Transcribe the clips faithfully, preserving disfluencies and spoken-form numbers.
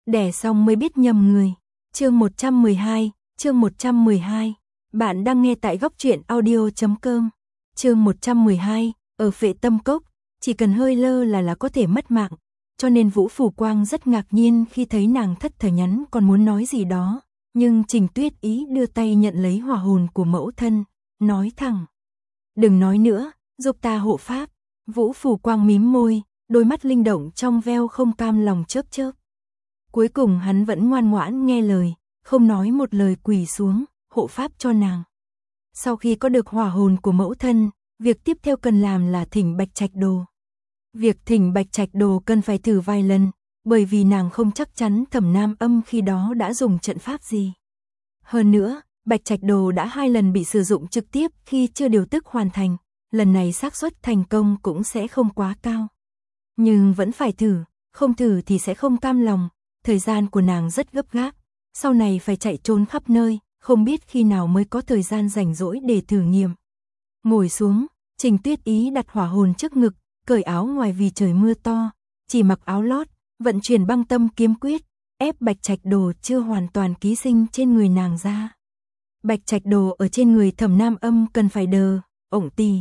đẻ xong mới biết nhầm người. Chương một trăm mười hai, chương một trăm mười hai. Bạn đang nghe tại góc truyện audio chấm com. Chương một trăm mười hai, ở Phệ Tâm Cốc, chỉ cần hơi lơ là là có thể mất mạng, cho nên Vũ Phù Quang rất ngạc nhiên khi thấy nàng thất thời nhắn còn muốn nói gì đó, nhưng Trình Tuyết Ý đưa tay nhận lấy hỏa hồn của mẫu thân, nói thẳng: "Đừng nói nữa, giúp ta hộ pháp." Vũ Phù Quang mím môi, đôi mắt linh động trong veo không cam lòng chớp chớp. Cuối cùng hắn vẫn ngoan ngoãn nghe lời, không nói một lời quỳ xuống, hộ pháp cho nàng. Sau khi có được hỏa hồn của mẫu thân, việc tiếp theo cần làm là thỉnh Bạch Trạch Đồ. Việc thỉnh Bạch Trạch Đồ cần phải thử vài lần, bởi vì nàng không chắc chắn Thẩm Nam Âm khi đó đã dùng trận pháp gì. Hơn nữa, Bạch Trạch Đồ đã hai lần bị sử dụng trực tiếp khi chưa điều tức hoàn thành, lần này xác suất thành công cũng sẽ không quá cao. Nhưng vẫn phải thử, không thử thì sẽ không cam lòng, thời gian của nàng rất gấp gáp, sau này phải chạy trốn khắp nơi, không biết khi nào mới có thời gian rảnh rỗi để thử nghiệm. Ngồi xuống, Trình Tuyết Ý đặt hỏa hồn trước ngực, cởi áo ngoài vì trời mưa to, chỉ mặc áo lót, vận chuyển băng tâm kiếm quyết, ép Bạch Trạch Đồ chưa hoàn toàn ký sinh trên người nàng ra. Bạch Trạch Đồ ở trên người Thẩm Nam Âm cần phải đờ, ổng tì,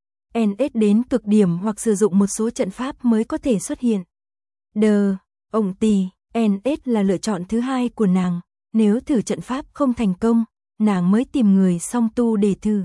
en ét đến cực điểm hoặc sử dụng một số trận pháp mới có thể xuất hiện. Đờ, ổng tì, en ét là lựa chọn thứ hai của nàng, nếu thử trận pháp không thành công, nàng mới tìm người song tu để thử.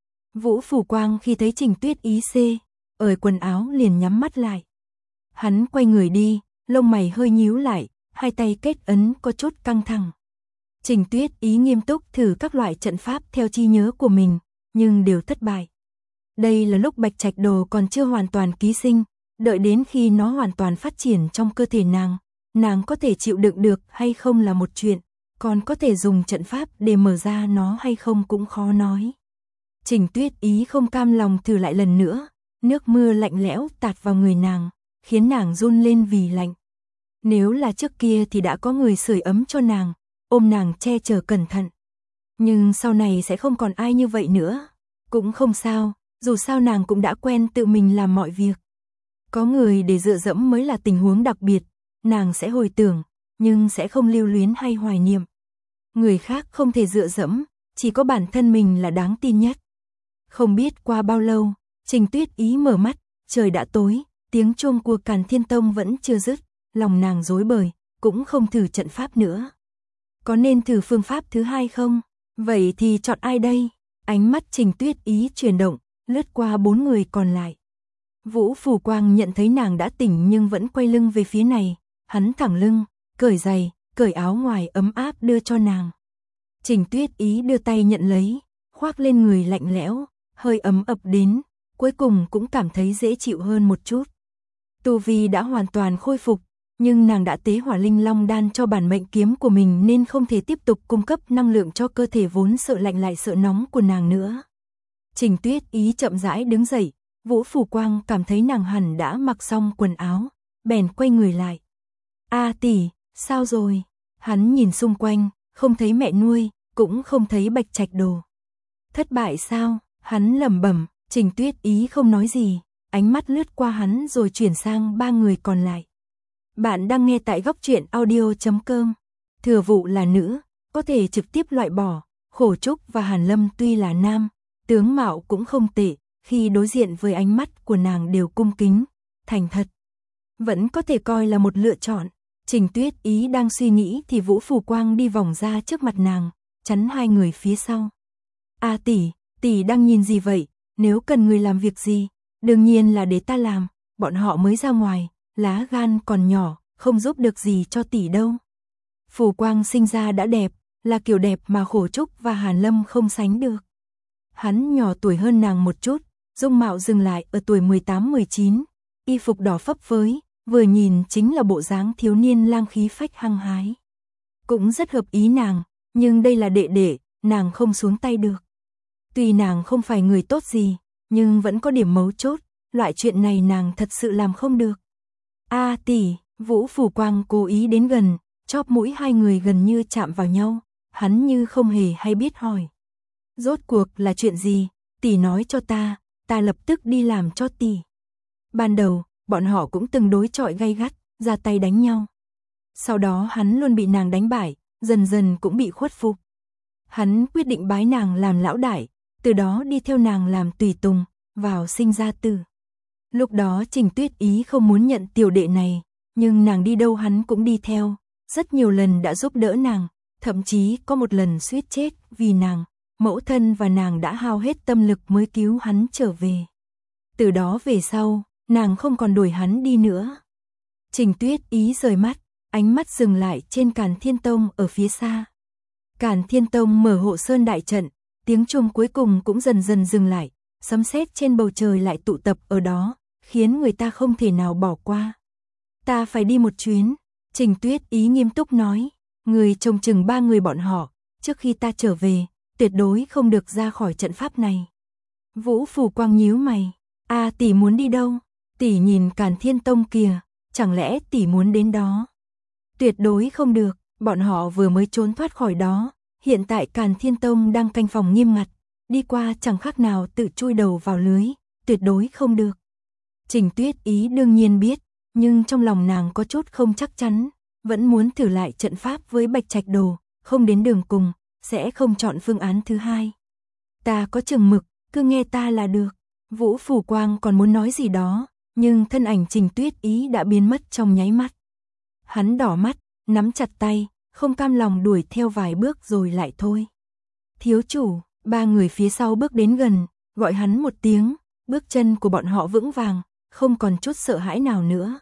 Vũ Phù Quang khi thấy Trình Tuyết Ý xê, ở quần áo liền nhắm mắt lại. Hắn quay người đi, lông mày hơi nhíu lại, hai tay kết ấn có chút căng thẳng. Trình Tuyết Ý nghiêm túc thử các loại trận pháp theo trí nhớ của mình, nhưng đều thất bại. Đây là lúc Bạch Trạch Đồ còn chưa hoàn toàn ký sinh, đợi đến khi nó hoàn toàn phát triển trong cơ thể nàng, nàng có thể chịu đựng được hay không là một chuyện, còn có thể dùng trận pháp để mở ra nó hay không cũng khó nói. Trình Tuyết Ý không cam lòng thử lại lần nữa, nước mưa lạnh lẽo tạt vào người nàng, khiến nàng run lên vì lạnh. Nếu là trước kia thì đã có người sưởi ấm cho nàng, ôm nàng che chở cẩn thận. Nhưng sau này sẽ không còn ai như vậy nữa. Cũng không sao, dù sao nàng cũng đã quen tự mình làm mọi việc. Có người để dựa dẫm mới là tình huống đặc biệt, nàng sẽ hồi tưởng, nhưng sẽ không lưu luyến hay hoài niệm. Người khác không thể dựa dẫm, chỉ có bản thân mình là đáng tin nhất. Không biết qua bao lâu, Trình Tuyết Ý mở mắt, trời đã tối, tiếng chuông của Càn Thiên Tông vẫn chưa dứt, lòng nàng rối bời, cũng không thử trận pháp nữa. Có nên thử phương pháp thứ hai không? Vậy thì chọn ai đây? Ánh mắt Trình Tuyết Ý chuyển động, lướt qua bốn người còn lại. Vũ Phù Quang nhận thấy nàng đã tỉnh nhưng vẫn quay lưng về phía này, hắn thẳng lưng, cởi giày, cởi áo ngoài ấm áp đưa cho nàng. Trình Tuyết Ý đưa tay nhận lấy, khoác lên người lạnh lẽo, hơi ấm ập đến, cuối cùng cũng cảm thấy dễ chịu hơn một chút. Tu vi đã hoàn toàn khôi phục, nhưng nàng đã tế hỏa linh long đan cho bản mệnh kiếm của mình nên không thể tiếp tục cung cấp năng lượng cho cơ thể vốn sợ lạnh lại sợ nóng của nàng nữa. Trình Tuyết Ý chậm rãi đứng dậy, Vũ Phù Quang cảm thấy nàng hẳn đã mặc xong quần áo, bèn quay người lại. "A tỷ, sao rồi?" Hắn nhìn xung quanh, không thấy mẹ nuôi, cũng không thấy Bạch Trạch Đồ. "Thất bại sao?" Hắn lẩm bẩm. Trình Tuyết Ý không nói gì, ánh mắt lướt qua hắn rồi chuyển sang ba người còn lại. Bạn đang nghe tại góc truyện audio chấm com. Thừa Vụ là nữ, có thể trực tiếp loại bỏ. Khổ Trúc và Hàn Lâm tuy là nam, tướng mạo cũng không tệ, khi đối diện với ánh mắt của nàng đều cung kính, thành thật. Vẫn có thể coi là một lựa chọn. Trình Tuyết Ý đang suy nghĩ thì Vũ Phù Quang đi vòng ra trước mặt nàng, chắn hai người phía sau. "A tỷ, tỷ đang nhìn gì vậy? Nếu cần người làm việc gì, đương nhiên là để ta làm, bọn họ mới ra ngoài, lá gan còn nhỏ, không giúp được gì cho tỷ đâu." Phù Quang sinh ra đã đẹp, là kiểu đẹp mà Khổ Trúc và Hàn Lâm không sánh được. Hắn nhỏ tuổi hơn nàng một chút, dung mạo dừng lại ở tuổi mười tám mười chín, y phục đỏ phấp phới, vừa nhìn chính là bộ dáng thiếu niên lang khí phách hăng hái. Cũng rất hợp ý nàng, nhưng đây là đệ đệ, nàng không xuống tay được. Tuy nàng không phải người tốt gì, nhưng vẫn có điểm mấu chốt, loại chuyện này nàng thật sự làm không được. "A tỷ." Vũ Phù Quang cố ý đến gần, chóp mũi hai người gần như chạm vào nhau, hắn như không hề hay biết hỏi. "Rốt cuộc là chuyện gì? Tỷ nói cho ta, ta lập tức đi làm cho tỷ." Ban đầu, bọn họ cũng từng đối chọi gay gắt, ra tay đánh nhau. Sau đó hắn luôn bị nàng đánh bại, dần dần cũng bị khuất phục. Hắn quyết định bái nàng làm lão đại, từ đó đi theo nàng làm tùy tùng, vào sinh ra tử. Lúc đó Trình Tuyết Ý không muốn nhận tiểu đệ này, nhưng nàng đi đâu hắn cũng đi theo, rất nhiều lần đã giúp đỡ nàng, thậm chí có một lần suýt chết vì nàng, mẫu thân và nàng đã hao hết tâm lực mới cứu hắn trở về. Từ đó về sau, nàng không còn đuổi hắn đi nữa. Trình Tuyết Ý rời mắt, ánh mắt dừng lại trên Càn Thiên Tông ở phía xa. Càn Thiên Tông mở hộ sơn đại trận, tiếng chuông cuối cùng cũng dần dần dừng lại, sấm sét trên bầu trời lại tụ tập ở đó, khiến người ta không thể nào bỏ qua. Ta phải đi một chuyến, Trình Tuyết Ý nghiêm túc nói, người trông chừng ba người bọn họ, trước khi ta trở về, tuyệt đối không được ra khỏi trận pháp này. Vũ Phù Quang nhíu mày, a tỷ muốn đi đâu? Tỷ nhìn Càn Thiên Tông kìa, chẳng lẽ tỷ muốn đến đó? Tuyệt đối không được, bọn họ vừa mới trốn thoát khỏi đó, hiện tại Càn Thiên Tông đang canh phòng nghiêm ngặt, đi qua chẳng khác nào tự chui đầu vào lưới, tuyệt đối không được. Trình Tuyết Ý đương nhiên biết, nhưng trong lòng nàng có chút không chắc chắn, vẫn muốn thử lại trận pháp với Bạch Trạch Đồ, không đến đường cùng, sẽ không chọn phương án thứ hai. Ta có chừng mực, cứ nghe ta là được. Vũ Phù Quang còn muốn nói gì đó, nhưng thân ảnh Trình Tuyết Ý đã biến mất trong nháy mắt. Hắn đỏ mắt, nắm chặt tay, không cam lòng đuổi theo vài bước rồi lại thôi. Thiếu chủ, ba người phía sau bước đến gần, gọi hắn một tiếng, bước chân của bọn họ vững vàng, không còn chút sợ hãi nào nữa.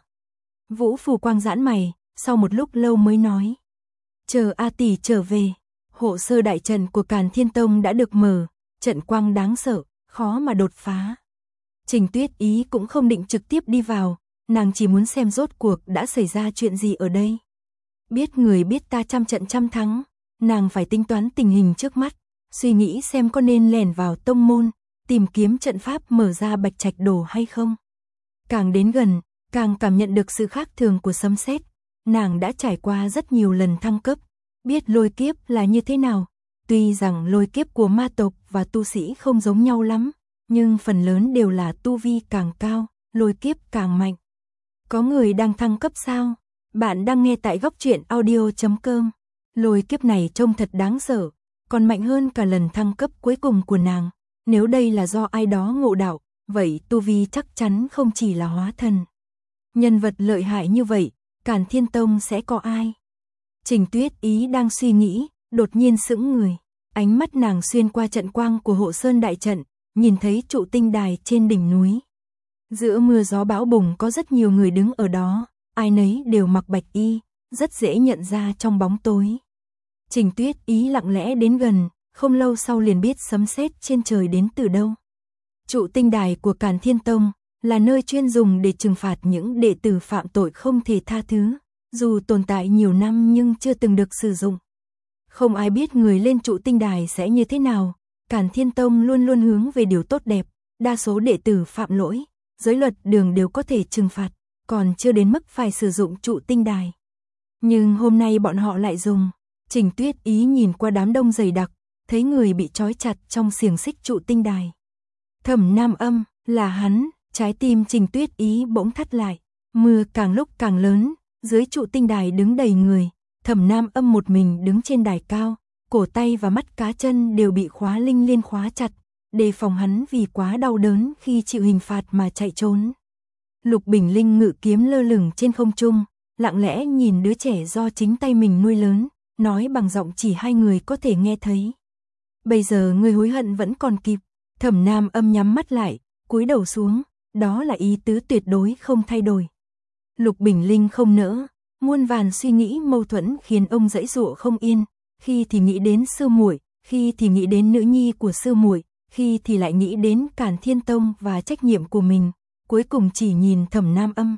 Vũ Phù Quang giãn mày, sau một lúc lâu mới nói. Chờ A tỷ trở về, hộ sơ đại trận của Càn Thiên Tông đã được mở, trận quang đáng sợ, khó mà đột phá. Trình Tuyết Ý cũng không định trực tiếp đi vào, nàng chỉ muốn xem rốt cuộc đã xảy ra chuyện gì ở đây. Biết người biết ta trăm trận trăm thắng, nàng phải tính toán tình hình trước mắt, suy nghĩ xem có nên lẻn vào tông môn, tìm kiếm trận pháp mở ra Bạch Trạch Đồ hay không. Càng đến gần, càng cảm nhận được sự khác thường của sấm sét. Nàng đã trải qua rất nhiều lần thăng cấp, biết lôi kiếp là như thế nào. Tuy rằng lôi kiếp của ma tộc và tu sĩ không giống nhau lắm, nhưng phần lớn đều là tu vi càng cao, lôi kiếp càng mạnh. Có người đang thăng cấp sao? Bạn đang nghe tại góc truyện audio chấm com. Lôi kiếp này trông thật đáng sợ, còn mạnh hơn cả lần thăng cấp cuối cùng của nàng. Nếu đây là do ai đó ngộ đạo, vậy tu vi chắc chắn không chỉ là hóa thần. Nhân vật lợi hại như vậy, Càn Thiên Tông sẽ có ai? Trình Tuyết Ý đang suy nghĩ, đột nhiên sững người. Ánh mắt nàng xuyên qua trận quang của hộ sơn đại trận, nhìn thấy trụ tinh đài trên đỉnh núi. Giữa mưa gió bão bùng có rất nhiều người đứng ở đó, ai nấy đều mặc bạch y, rất dễ nhận ra trong bóng tối. Trình Tuyết Ý lặng lẽ đến gần, không lâu sau liền biết sấm sét trên trời đến từ đâu. Trụ tinh đài của Càn Thiên Tông là nơi chuyên dùng để trừng phạt những đệ tử phạm tội không thể tha thứ, dù tồn tại nhiều năm nhưng chưa từng được sử dụng. Không ai biết người lên trụ tinh đài sẽ như thế nào, Càn Thiên Tông luôn luôn hướng về điều tốt đẹp, đa số đệ tử phạm lỗi, giới luật đường đều có thể trừng phạt, còn chưa đến mức phải sử dụng trụ tinh đài. Nhưng hôm nay bọn họ lại dùng. Trình Tuyết Ý nhìn qua đám đông dày đặc, thấy người bị trói chặt trong xiềng xích trụ tinh đài. Thẩm Nam Âm, là hắn, trái tim Trình Tuyết Ý bỗng thắt lại. Mưa càng lúc càng lớn, dưới trụ tinh đài đứng đầy người, Thẩm Nam Âm một mình đứng trên đài cao, cổ tay và mắt cá chân đều bị khóa linh liên khóa chặt, đề phòng hắn vì quá đau đớn khi chịu hình phạt mà chạy trốn. Lục Bình Linh ngự kiếm lơ lửng trên không trung, lặng lẽ nhìn đứa trẻ do chính tay mình nuôi lớn, nói bằng giọng chỉ hai người có thể nghe thấy. Bây giờ ngươi hối hận vẫn còn kịp. Thẩm Nam Âm nhắm mắt lại, cúi đầu xuống, đó là ý tứ tuyệt đối không thay đổi. Lục Bình Linh không nỡ, muôn vàn suy nghĩ mâu thuẫn khiến ông giãy giụa không yên, khi thì nghĩ đến sư muội, khi thì nghĩ đến nữ nhi của sư muội, khi thì lại nghĩ đến Càn Thiên Tông và trách nhiệm của mình, cuối cùng chỉ nhìn Thẩm Nam Âm.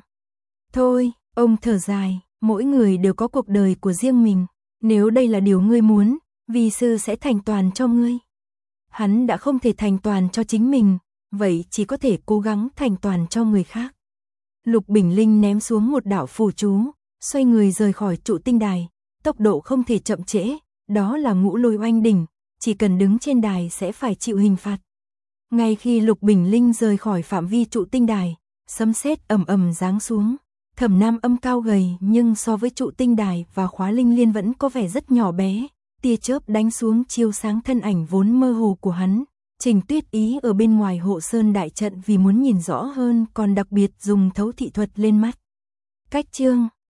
Thôi, ông thở dài, mỗi người đều có cuộc đời của riêng mình, nếu đây là điều ngươi muốn, vi sư sẽ thành toàn cho ngươi. Hắn đã không thể thành toàn cho chính mình, vậy chỉ có thể cố gắng thành toàn cho người khác. Lục Bình Linh ném xuống một đạo phù chú, xoay người rời khỏi trụ tinh đài, tốc độ không thể chậm trễ, đó là Ngũ Lôi Oanh đỉnh, chỉ cần đứng trên đài sẽ phải chịu hình phạt. Ngay khi Lục Bình Linh rời khỏi phạm vi trụ tinh đài, sấm sét ầm ầm giáng xuống, Thẩm Nam Âm cao gầy nhưng so với trụ tinh đài và khóa linh liên vẫn có vẻ rất nhỏ bé, tia chớp đánh xuống chiếu sáng thân ảnh vốn mơ hồ của hắn. Trình Tuyết Ý ở bên ngoài hộ sơn đại trận vì muốn nhìn rõ hơn còn đặc biệt dùng thấu thị thuật lên mắt. Cách chương